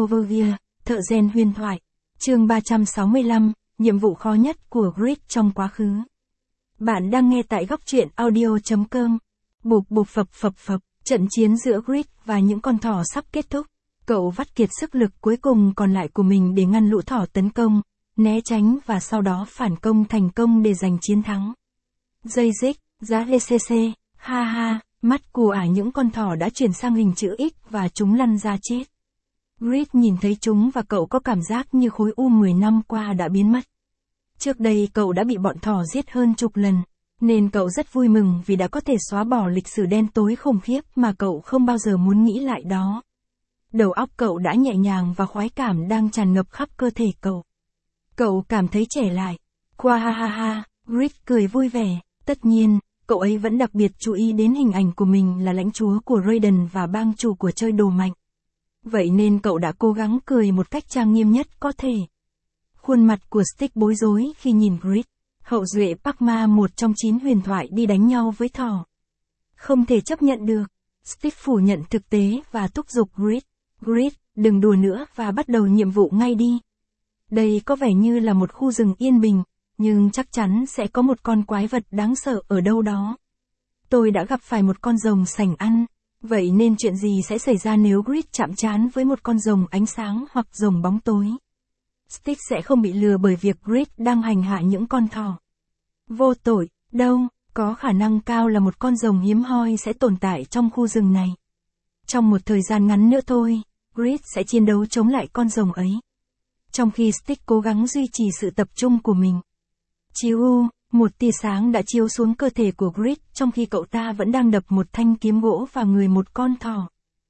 Overview, thợ rèn huyền thoại. Chương 365, nhiệm vụ khó nhất của Grid trong quá khứ. Bạn đang nghe tại góc truyện audio.com. Bụp bụp phập phập phập, trận chiến giữa Grid và những con thỏ sắp kết thúc. Cậu vắt kiệt sức lực cuối cùng còn lại của mình để ngăn lũ thỏ tấn công, né tránh và sau đó phản công thành công để giành chiến thắng. Dây dích, giá LCC, ha ha, mắt của những con thỏ đã chuyển sang hình chữ X và chúng lăn ra chết. Grid nhìn thấy chúng và cậu có cảm giác như khối u 10 năm qua đã biến mất. Trước đây cậu đã bị bọn thỏ giết hơn chục lần, nên cậu rất vui mừng vì đã có thể xóa bỏ lịch sử đen tối khủng khiếp mà cậu không bao giờ muốn nghĩ lại đó. Đầu óc cậu đã nhẹ nhàng và khoái cảm đang tràn ngập khắp cơ thể cậu. Cậu cảm thấy trẻ lại. Qua ha ha ha, Grid cười vui vẻ. Tất nhiên, cậu ấy vẫn đặc biệt chú ý đến hình ảnh của mình là lãnh chúa của Raiden và bang chủ của chơi đồ mạnh. Vậy nên cậu đã cố gắng cười một cách trang nghiêm nhất có thể. Khuôn mặt của Stick bối rối khi nhìn Grid, hậu duệ Pakma một trong 9 huyền thoại đi đánh nhau với thỏ. Không thể chấp nhận được. Stick phủ nhận thực tế và thúc giục Grid. Grid, đừng đùa nữa và bắt đầu nhiệm vụ ngay đi. Đây có vẻ như là một khu rừng yên bình, nhưng chắc chắn sẽ có một con quái vật đáng sợ ở đâu đó. Tôi đã gặp phải một con rồng sành ăn, vậy nên chuyện gì sẽ xảy ra nếu Grid chạm trán với một con rồng ánh sáng hoặc rồng bóng tối? Stick sẽ không bị lừa bởi việc Grid đang hành hạ những con thỏ. Vô tội, đâu, có khả năng cao là một con rồng hiếm hoi sẽ tồn tại trong khu rừng này. Trong một thời gian ngắn nữa thôi, Grid sẽ chiến đấu chống lại con rồng ấy. Trong khi Stick cố gắng duy trì sự tập trung của mình. Chiếu, một tia sáng đã chiếu xuống cơ thể của Grid trong khi cậu ta vẫn đang đập một thanh kiếm gỗ vào người một con thỏ.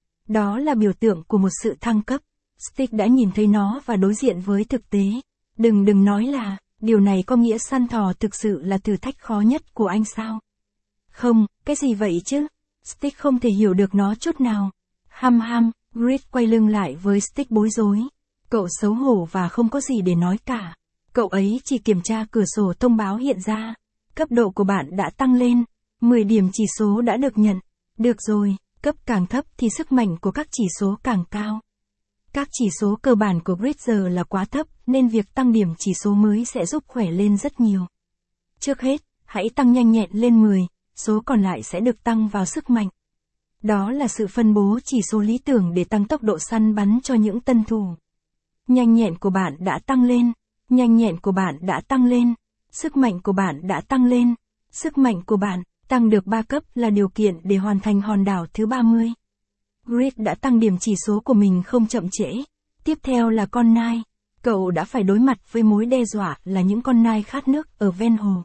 Đó là biểu tượng của một sự thăng cấp. Stick đã nhìn thấy nó và đối diện với thực tế. Đừng nói là, điều này có nghĩa săn thỏ thực sự là thử thách khó nhất của anh sao? Không, cái gì vậy chứ? Stick không thể hiểu được nó chút nào. Grid quay lưng lại với Stick bối rối. Cậu xấu hổ và không có gì để nói cả. Cậu ấy chỉ kiểm tra cửa sổ thông báo hiện ra. Cấp độ của bạn đã tăng lên. 10 điểm chỉ số đã được nhận. Được rồi, cấp càng thấp thì sức mạnh của các chỉ số càng cao. Các chỉ số cơ bản của Grid giờ là quá thấp, nên việc tăng điểm chỉ số mới sẽ giúp khỏe lên rất nhiều. Trước hết, hãy tăng nhanh nhẹn lên 10, số còn lại sẽ được tăng vào sức mạnh. Đó là sự phân bố chỉ số lý tưởng để tăng tốc độ săn bắn cho những tân thủ. Nhanh nhẹn của bạn đã tăng lên. Nhanh nhẹn của bạn đã tăng lên. Sức mạnh của bạn đã tăng lên. Sức mạnh của bạn tăng được 3 cấp là điều kiện để hoàn thành hòn đảo thứ 30. Grid đã tăng điểm chỉ số của mình không chậm trễ. Tiếp theo là con nai. Cậu đã phải đối mặt với mối đe dọa là những con nai khát nước ở ven hồ.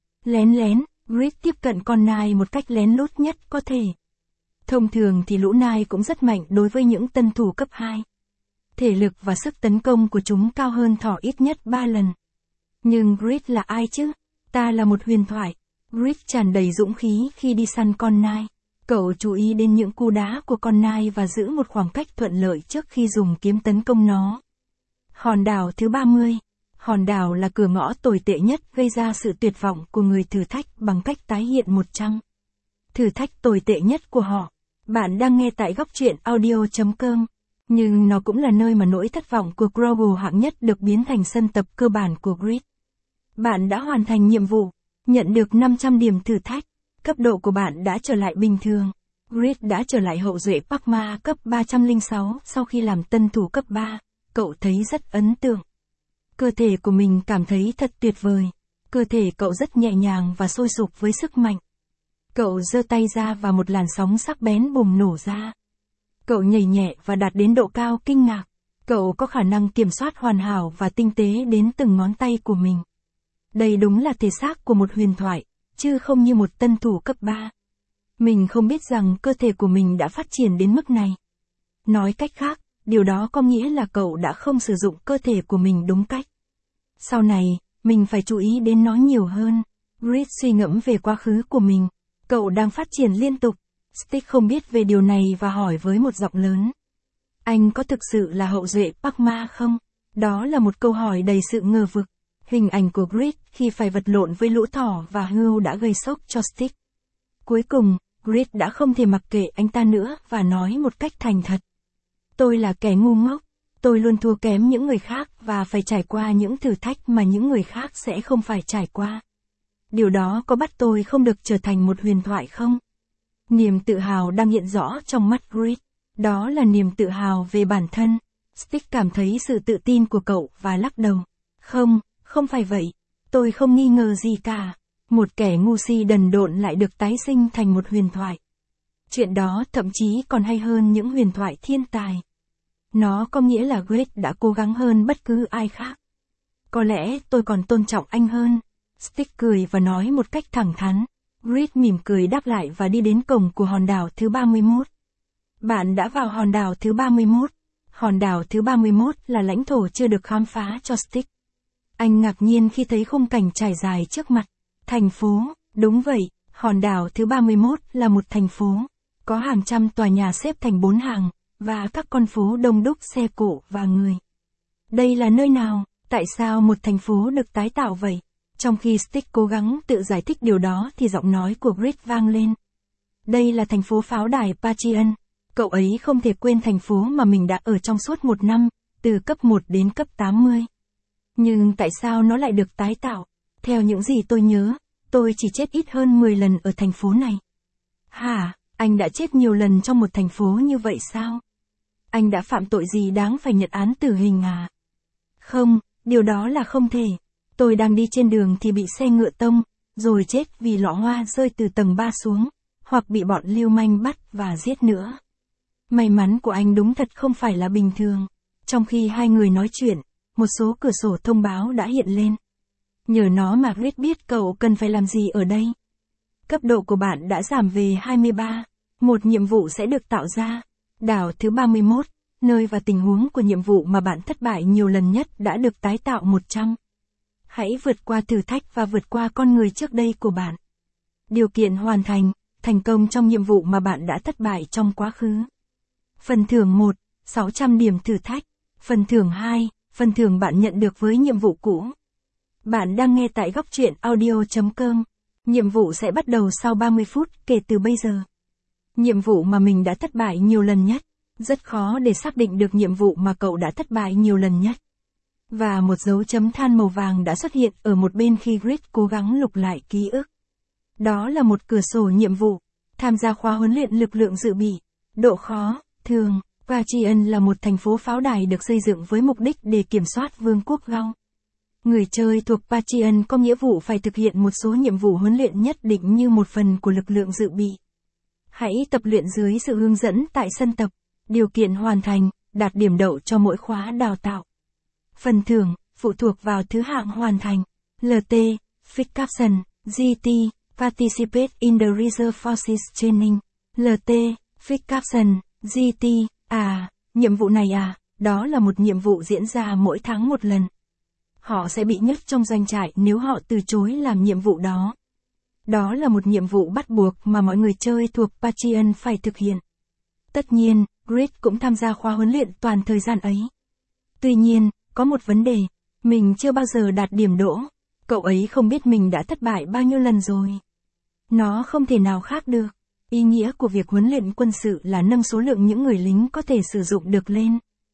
Lén, Grid tiếp cận con nai một cách lén lút nhất có thể. Thông thường thì lũ nai cũng rất mạnh đối với những tân thủ cấp 2. Thể lực và sức tấn công của chúng cao hơn thỏ ít nhất 3 lần. Nhưng Grid là ai chứ? Ta là một huyền thoại. Grid tràn đầy dũng khí khi đi săn con nai. Cậu chú ý đến những cú đá của con nai và giữ một khoảng cách thuận lợi trước khi dùng kiếm tấn công nó. Hòn đảo thứ 30. Hòn đảo là cửa ngõ tồi tệ nhất gây ra sự tuyệt vọng của người thử thách bằng cách tái hiện một trăng. Thử thách tồi tệ nhất của họ. Bạn đang nghe tại góc truyện audio.com. Nhưng nó cũng là nơi mà nỗi thất vọng của Grogu hạng nhất được biến thành sân tập cơ bản của Grid. Bạn đã hoàn thành nhiệm vụ, nhận được 500 điểm thử thách, cấp độ của bạn đã trở lại bình thường. Grid đã trở lại hậu duệ Pakma cấp 306 sau khi làm tân thủ cấp 3, cậu thấy rất ấn tượng. Cơ thể của mình cảm thấy thật tuyệt vời, cơ thể cậu rất nhẹ nhàng và sôi sục với sức mạnh. Cậu giơ tay ra và một làn sóng sắc bén bùng nổ ra. Cậu nhảy nhẹ và đạt đến độ cao kinh ngạc. Cậu có khả năng kiểm soát hoàn hảo và tinh tế đến từng ngón tay của mình. Đây đúng là thể xác của một huyền thoại, chứ không như một tân thủ cấp 3. Mình không biết rằng cơ thể của mình đã phát triển đến mức này. Nói cách khác, điều đó có nghĩa là cậu đã không sử dụng cơ thể của mình đúng cách. Sau này, mình phải chú ý đến nó nhiều hơn. Grid suy ngẫm về quá khứ của mình. Cậu đang phát triển liên tục. Stick không biết về điều này và hỏi với một giọng lớn. Anh có thực sự là hậu duệ Pakma không? Đó là một câu hỏi đầy sự ngờ vực. Hình ảnh của Grid khi phải vật lộn với lũ thỏ và hươu đã gây sốc cho Stick. Cuối cùng, Grid đã không thể mặc kệ anh ta nữa và nói một cách thành thật. Tôi là kẻ ngu ngốc. Tôi luôn thua kém những người khác và phải trải qua những thử thách mà những người khác sẽ không phải trải qua. Điều đó có bắt tôi không được trở thành một huyền thoại không? Niềm tự hào đang hiện rõ trong mắt Grit. Đó là niềm tự hào về bản thân. Stick cảm thấy sự tự tin của cậu và lắc đầu. Không, không phải vậy. Tôi không nghi ngờ gì cả. Một kẻ ngu si đần độn lại được tái sinh thành một huyền thoại. Chuyện đó thậm chí còn hay hơn những huyền thoại thiên tài. Nó có nghĩa là Grit đã cố gắng hơn bất cứ ai khác. Có lẽ tôi còn tôn trọng anh hơn. Stick cười và nói một cách thẳng thắn. Grit mỉm cười đáp lại và đi đến cổng của hòn đảo thứ 31. Bạn đã vào hòn đảo thứ 31. Hòn đảo thứ 31 là lãnh thổ chưa được khám phá cho Stick. Anh ngạc nhiên khi thấy khung cảnh trải dài trước mặt. Thành phố, đúng vậy, hòn đảo thứ 31 là một thành phố. Có hàng trăm tòa nhà xếp thành 4 hàng, và các con phố đông đúc xe cộ và người. Đây là nơi nào? Tại sao một thành phố được tái tạo vậy? Trong khi Stick cố gắng tự giải thích điều đó thì giọng nói của Grit vang lên. Đây là thành phố pháo đài Pachian. Cậu ấy không thể quên thành phố mà mình đã ở trong suốt một năm, từ cấp 1 đến cấp 80. Nhưng tại sao nó lại được tái tạo? Theo những gì tôi nhớ, tôi chỉ chết ít hơn 10 lần ở thành phố này. Hả, anh đã chết nhiều lần trong một thành phố như vậy sao? Anh đã phạm tội gì đáng phải nhận án tử hình à? Không, điều đó là không thể. Tôi đang đi trên đường thì bị xe ngựa tông, rồi chết vì lọ hoa rơi từ tầng 3 xuống, hoặc bị bọn lưu manh bắt và giết nữa. May mắn của anh đúng thật không phải là bình thường. Trong khi hai người nói chuyện, một số cửa sổ thông báo đã hiện lên. Nhờ nó mà Grit biết cậu cần phải làm gì ở đây. Cấp độ của bạn đã giảm về 23. Một nhiệm vụ sẽ được tạo ra. Đảo thứ 31, nơi và tình huống của nhiệm vụ mà bạn thất bại nhiều lần nhất đã được tái tạo 100. Hãy vượt qua thử thách và vượt qua con người trước đây của bạn. Điều kiện hoàn thành, thành công trong nhiệm vụ mà bạn đã thất bại trong quá khứ. Phần thưởng 1, 600 điểm thử thách. Phần thưởng 2, phần thưởng bạn nhận được với nhiệm vụ cũ. Bạn đang nghe tại góc truyện audio.com. Nhiệm vụ sẽ bắt đầu sau 30 phút kể từ bây giờ. Nhiệm vụ mà mình đã thất bại nhiều lần nhất. Rất khó để xác định được nhiệm vụ mà cậu đã thất bại nhiều lần nhất. Và một dấu chấm than màu vàng đã xuất hiện ở một bên khi Grit cố gắng lục lại ký ức. Đó là một cửa sổ nhiệm vụ. Tham gia khóa huấn luyện lực lượng dự bị. Độ khó, thường. Pachian là một thành phố pháo đài được xây dựng với mục đích để kiểm soát vương quốc Gao. Người chơi thuộc Pachian có nghĩa vụ phải thực hiện một số nhiệm vụ huấn luyện nhất định như một phần của lực lượng dự bị. Hãy tập luyện dưới sự hướng dẫn tại sân tập. Điều kiện hoàn thành, đạt điểm đậu cho mỗi khóa đào tạo. Phần thưởng, phụ thuộc vào thứ hạng hoàn thành. LT, Fixed Caption, GT, Participate in the Reserve Forces Training. LT, Fixed Caption, GT, nhiệm vụ này đó là một nhiệm vụ diễn ra mỗi tháng một lần. Họ sẽ bị nhốt trong doanh trại nếu họ từ chối làm nhiệm vụ đó. Đó là một nhiệm vụ bắt buộc mà mọi người chơi thuộc Pachian phải thực hiện. Tất nhiên, Grit cũng tham gia khóa huấn luyện toàn thời gian ấy. Tuy nhiên, có một vấn đề, mình chưa bao giờ đạt điểm đỗ. Cậu ấy không biết mình đã thất bại bao nhiêu lần rồi. Nó không thể nào khác được. Ý nghĩa của việc huấn luyện quân sự là nâng số lượng những người lính có thể sử dụng được lên.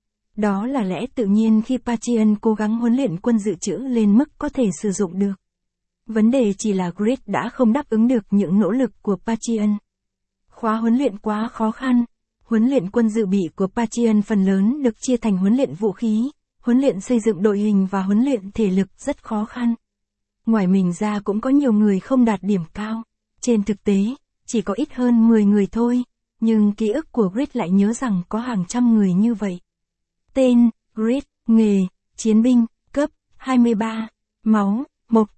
Đó là lẽ tự nhiên khi Pachian cố gắng huấn luyện quân dự trữ lên mức có thể sử dụng được. Vấn đề chỉ là Grit đã không đáp ứng được những nỗ lực của Pachian. Khóa huấn luyện quá khó khăn. Huấn luyện quân dự bị của Pachian phần lớn được chia thành huấn luyện vũ khí, huấn luyện xây dựng đội hình và huấn luyện thể lực rất khó khăn. Ngoài mình ra cũng có nhiều người không đạt điểm cao. Trên thực tế, chỉ có ít hơn 10 người thôi, nhưng ký ức của Grit lại nhớ rằng có hàng trăm người như vậy. Tên, Grit, nghề, chiến binh, cấp, 23, máu, mộc,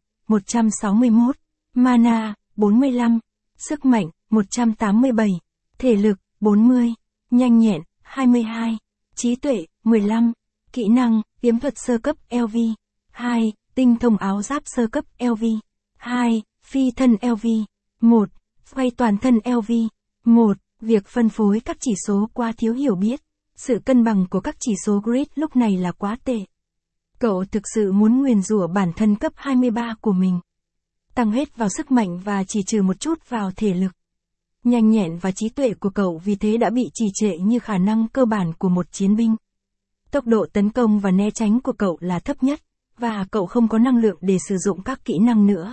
161, mana, 45, sức mạnh, 187, thể lực, 40, nhanh nhẹn, 22, trí tuệ, 15, kỹ năng, kiếm thuật sơ cấp LV, 2, tinh thông áo giáp sơ cấp LV, 2, phi thân LV, 1, quay toàn thân LV, 1, việc phân phối các chỉ số quá thiếu hiểu biết. Sự cân bằng của các chỉ số Grit lúc này là quá tệ. Cậu thực sự muốn nguyền rủa bản thân cấp 23 của mình. Tăng hết vào sức mạnh và chỉ trừ một chút vào thể lực. Nhanh nhẹn và trí tuệ của cậu vì thế đã bị trì trệ như khả năng cơ bản của một chiến binh. Tốc độ tấn công và né tránh của cậu là thấp nhất, và cậu không có năng lượng để sử dụng các kỹ năng nữa.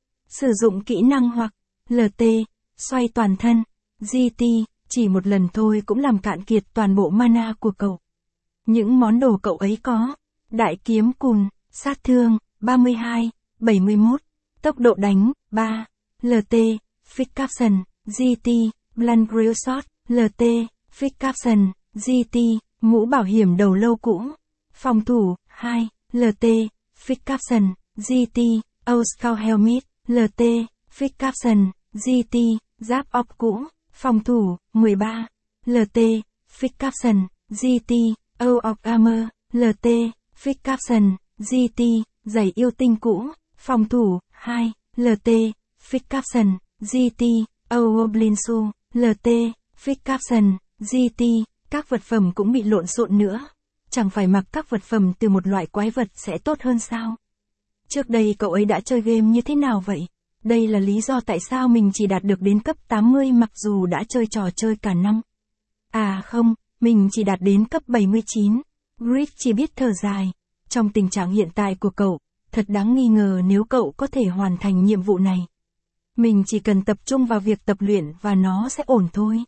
Sử dụng kỹ năng hoặc LT, xoay toàn thân, GT, chỉ một lần thôi cũng làm cạn kiệt toàn bộ mana của cậu. Những món đồ cậu ấy có: đại kiếm cùn, sát thương, 32, 71, tốc độ đánh, 3, LT, Fix Caption, GT, Blunt Grill Shot, LT, Fix Caption, GT, mũ bảo hiểm đầu lâu cũ, phòng thủ, 2, LT, Fix Caption, GT, Old Scout Helmet, LT, Fix Caption, GT, giáp óc cũ, phòng thủ, 13, LT, Fix Caption, GT, Old of Armor, LT, Fix Caption, GT, giày yêu tinh cũ, phòng thủ, 2, LT, Fix Caption, GT, Old Goblin Shoe, LT, Fix Caption, GT, các vật phẩm cũng bị lộn xộn nữa. Chẳng phải mặc các vật phẩm từ một loại quái vật sẽ tốt hơn sao? Trước đây cậu ấy đã chơi game như thế nào vậy? Đây là lý do tại sao mình chỉ đạt được đến cấp 80 mặc dù đã chơi trò chơi cả năm. À không, mình chỉ đạt đến cấp 79. Grit chỉ biết thở dài. Trong tình trạng hiện tại của cậu, thật đáng nghi ngờ nếu cậu có thể hoàn thành nhiệm vụ này. Mình chỉ cần tập trung vào việc tập luyện và nó sẽ ổn thôi.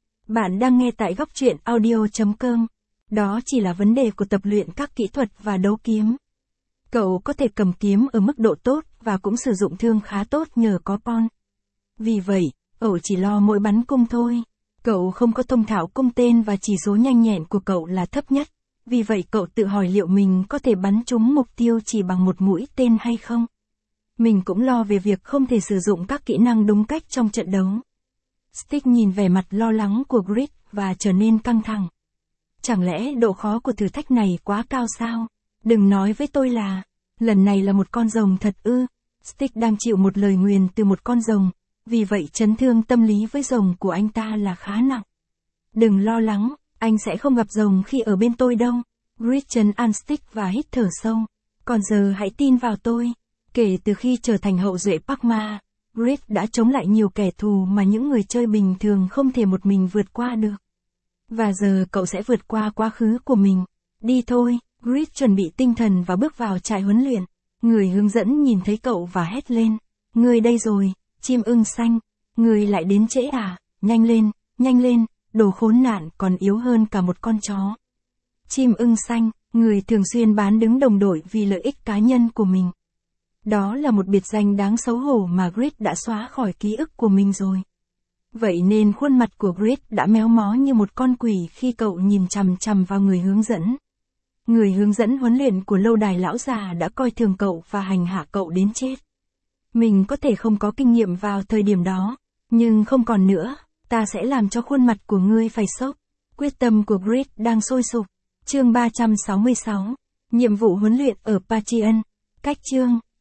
Bạn đang nghe tại góc truyện audio.com. Đó chỉ là vấn đề của tập luyện các kỹ thuật và đấu kiếm. Cậu có thể cầm kiếm ở mức độ tốt và cũng sử dụng thương khá tốt nhờ có pon. Vì vậy, cậu chỉ lo mỗi bắn cung thôi. Cậu không có thông thạo cung tên và chỉ số nhanh nhẹn của cậu là thấp nhất. Vì vậy cậu tự hỏi liệu mình có thể bắn trúng mục tiêu chỉ bằng một mũi tên hay không. Mình cũng lo về việc không thể sử dụng các kỹ năng đúng cách trong trận đấu. Stick nhìn vẻ mặt lo lắng của Grit và trở nên căng thẳng. Chẳng lẽ độ khó của thử thách này quá cao sao? Đừng nói với tôi là, lần này là một con rồng thật ư. Stick đang chịu một lời nguyền từ một con rồng, vì vậy chấn thương tâm lý với rồng của anh ta là khá nặng. Đừng lo lắng, anh sẽ không gặp rồng khi ở bên tôi đâu. Grit trấn an Stick và hít thở sâu. Còn giờ hãy tin vào tôi. Kể từ khi trở thành hậu duệ Pakma, Grit đã chống lại nhiều kẻ thù mà những người chơi bình thường không thể một mình vượt qua được. Và giờ cậu sẽ vượt qua quá khứ của mình. Đi thôi, Grit chuẩn bị tinh thần và bước vào trại huấn luyện. Người hướng dẫn nhìn thấy cậu và hét lên. Người đây rồi, chim ưng xanh. Người lại đến trễ à, nhanh lên, đồ khốn nạn còn yếu hơn cả một con chó. Chim ưng xanh, người thường xuyên bán đứng đồng đội vì lợi ích cá nhân của mình. Đó là một biệt danh đáng xấu hổ mà Grit đã xóa khỏi ký ức của mình rồi. Vậy nên khuôn mặt của Grit đã méo mó như một con quỷ khi cậu nhìn chằm chằm vào người hướng dẫn. Người hướng dẫn huấn luyện của lâu đài lão già đã coi thường cậu và hành hạ cậu đến chết. Mình có thể không có kinh nghiệm vào thời điểm đó, nhưng không còn nữa, ta sẽ làm cho khuôn mặt của ngươi phải sốc. Quyết tâm của Grit đang sôi sục. Chương 366. Nhiệm vụ huấn luyện ở Patreon. Cách chương.